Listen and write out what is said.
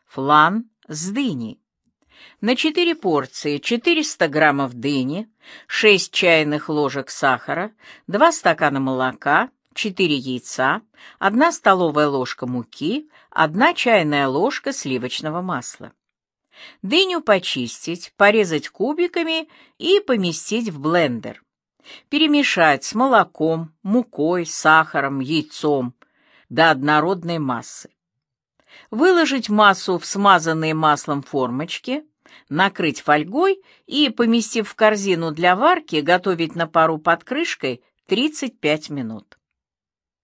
Флан с дыней. На 4 порции 400 граммов дыни, 6 чайных ложек сахара, 2 стакана молока, 4 яйца, 1 столовая ложка муки, 1 чайная ложка сливочного масла. Дыню почистить, порезать кубиками и поместить в блендер. Перемешать с молоком, мукой, сахаром, яйцом до однородной массы. Выложить массу в смазанные маслом формочки, накрыть фольгой и, поместив в корзину для варки, готовить на пару под крышкой 35 минут.